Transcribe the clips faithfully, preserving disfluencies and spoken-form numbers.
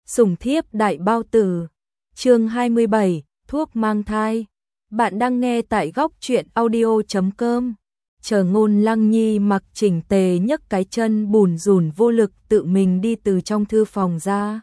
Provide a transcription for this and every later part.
Sủng thiếp đại bao tử. Chương hai mươi bảy, thuốc mang thai. Bạn đang nghe tại góc truyện audio chấm com. Chờ Ngôn Lăng Nhi mặc chỉnh tề nhấc cái chân bùn rùn vô lực tự mình đi từ trong thư phòng ra.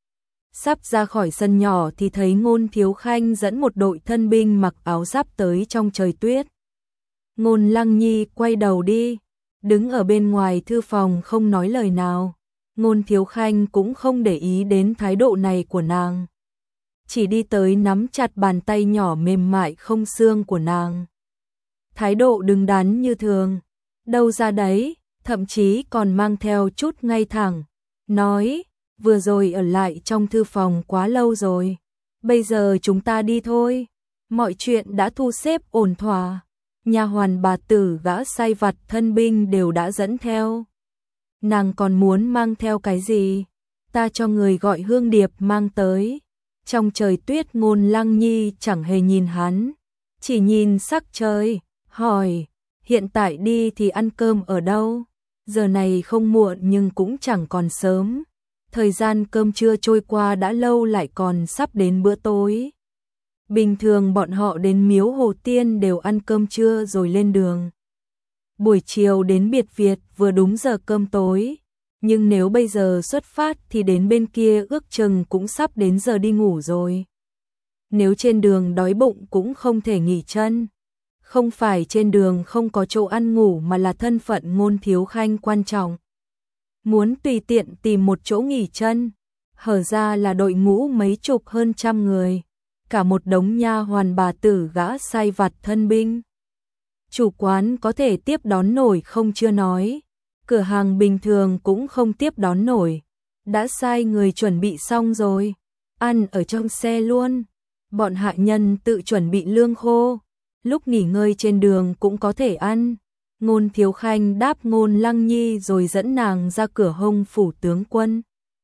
Sắp ra khỏi sân nhỏ thì thấy Ngôn Thiếu Khanh dẫn một đội thân binh mặc áo giáp tới trong trời tuyết. Ngôn Lăng Nhi quay đầu đi, đứng ở bên ngoài thư phòng không nói lời nào. Ngôn Thiếu Khanh cũng không để ý đến thái độ này của nàng, chỉ đi tới nắm chặt bàn tay nhỏ mềm mại không xương của nàng. Thái độ đứng đắn như thường, đâu ra đấy, thậm chí còn mang theo chút ngay thẳng. Nói, vừa rồi ở lại trong thư phòng quá lâu rồi, bây giờ chúng ta đi thôi. Mọi chuyện đã thu xếp ổn thỏa, nha hoàn bà tử gã sai vặt thân binh đều đã dẫn theo. Nàng còn muốn mang theo cái gì? Ta cho người gọi Hương Điệp mang tới. Trong trời tuyết Ngôn Lăng Nhi chẳng hề nhìn hắn, chỉ nhìn sắc trời, hỏi, hiện tại đi thì ăn cơm ở đâu? Giờ này không muộn nhưng cũng chẳng còn sớm. Thời gian cơm trưa trôi qua đã lâu lại còn sắp đến bữa tối. Bình thường bọn họ đến miếu Hồ Tiên đều ăn cơm trưa rồi lên đường. Buổi chiều đến biệt viện vừa đúng giờ cơm tối, nhưng nếu bây giờ xuất phát thì đến bên kia ước chừng cũng sắp đến giờ đi ngủ rồi. Nếu trên đường đói bụng cũng không thể nghỉ chân. Không phải trên đường không có chỗ ăn ngủ mà là thân phận Ngôn Thiếu Khanh quan trọng. Muốn tùy tiện tìm một chỗ nghỉ chân, hở ra là đội ngũ mấy chục hơn trăm người, cả một đống nha hoàn bà tử gã sai vặt thân binh. Chủ quán có thể tiếp đón nổi không chưa nói, cửa hàng bình thường cũng không tiếp đón nổi. Đã sai người chuẩn bị xong rồi, ăn ở trong xe luôn. Bọn hạ nhân tự chuẩn bị lương khô, lúc nghỉ ngơi trên đường cũng có thể ăn. Ngôn Thiếu Khanh đáp Ngôn Lăng Nhi rồi dẫn nàng ra cửa hông phủ tướng quân.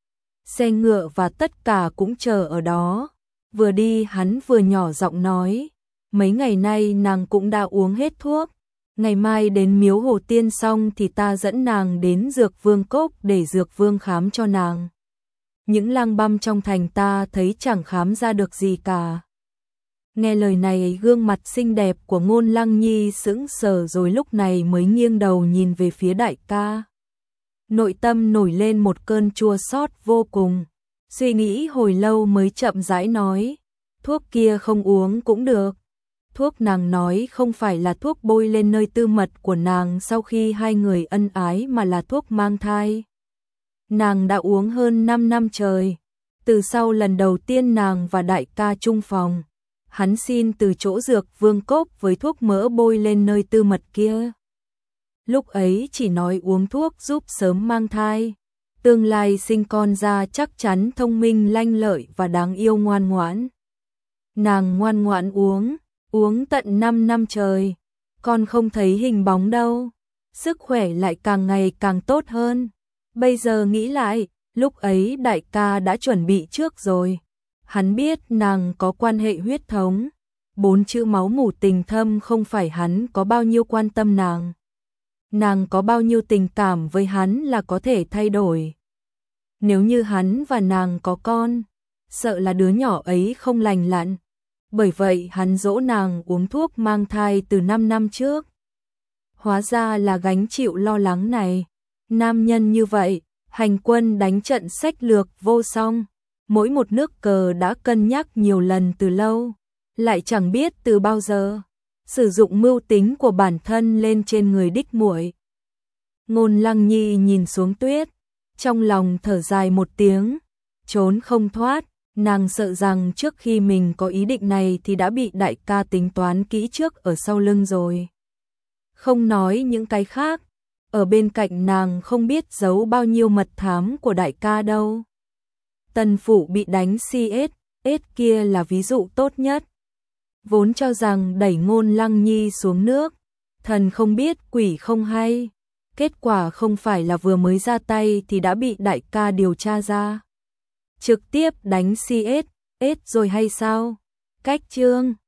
Xe ngựa và tất cả cũng chờ ở đó. Vừa đi hắn vừa nhỏ giọng nói, mấy ngày nay nàng cũng đã uống hết thuốc. Ngày mai đến miếu Hồ Tiên xong thì ta dẫn nàng đến Dược Vương Cốc để Dược Vương khám cho nàng. Những lang băm trong thành ta thấy chẳng khám ra được gì cả. Nghe lời này gương mặt xinh đẹp của Ngôn Lăng Nhi sững sờ rồi lúc này mới nghiêng đầu nhìn về phía đại ca. Nội tâm nổi lên một cơn chua xót vô cùng. Suy nghĩ hồi lâu mới chậm rãi nói, thuốc kia không uống cũng được. Thuốc nàng nói không phải là thuốc bôi lên nơi tư mật của nàng sau khi hai người ân ái mà là thuốc mang thai. Nàng đã uống hơn năm năm trời, từ sau lần đầu tiên nàng và đại ca chung phòng. Hắn xin từ chỗ Dược Vương Cốc với thuốc mỡ bôi lên nơi tư mật kia. Lúc ấy chỉ nói uống thuốc giúp sớm mang thai, tương lai sinh con ra chắc chắn thông minh lanh lợi và đáng yêu ngoan ngoãn. Nàng ngoan ngoãn uống, uống tận năm năm trời, con không thấy hình bóng đâu, sức khỏe lại càng ngày càng tốt hơn. Bây giờ nghĩ lại, lúc ấy đại ca đã chuẩn bị trước rồi. Hắn biết nàng có quan hệ huyết thống, bốn chữ máu mủ tình thâm không phải hắn có bao nhiêu quan tâm nàng. Nàng có bao nhiêu tình cảm với hắn là có thể thay đổi. Nếu như hắn và nàng có con, sợ là đứa nhỏ ấy không lành lặn. Bởi vậy hắn dỗ nàng uống thuốc mang thai từ năm năm trước. Hóa ra là gánh chịu lo lắng này. Nam nhân như vậy, hành quân đánh trận sách lược vô song. Mỗi một nước cờ đã cân nhắc nhiều lần từ lâu, lại chẳng biết từ bao giờ sử dụng mưu tính của bản thân lên trên người đích muội. Ngôn Lăng Nhi nhìn xuống tuyết, trong lòng thở dài một tiếng, trốn không thoát. Nàng sợ rằng trước khi mình có ý định này thì đã bị đại ca tính toán kỹ trước ở sau lưng rồi. Không nói những cái khác, ở bên cạnh nàng không biết giấu bao nhiêu mật thám của đại ca đâu. Tần phủ bị đánh xê ét, ét kia là ví dụ tốt nhất. Vốn cho rằng đẩy Ngôn Lăng Nhi xuống nước, thần không biết quỷ không hay. Kết quả không phải là vừa mới ra tay thì đã bị đại ca điều tra ra. Trực tiếp đánh xê ét, ét rồi hay sao? Cách chương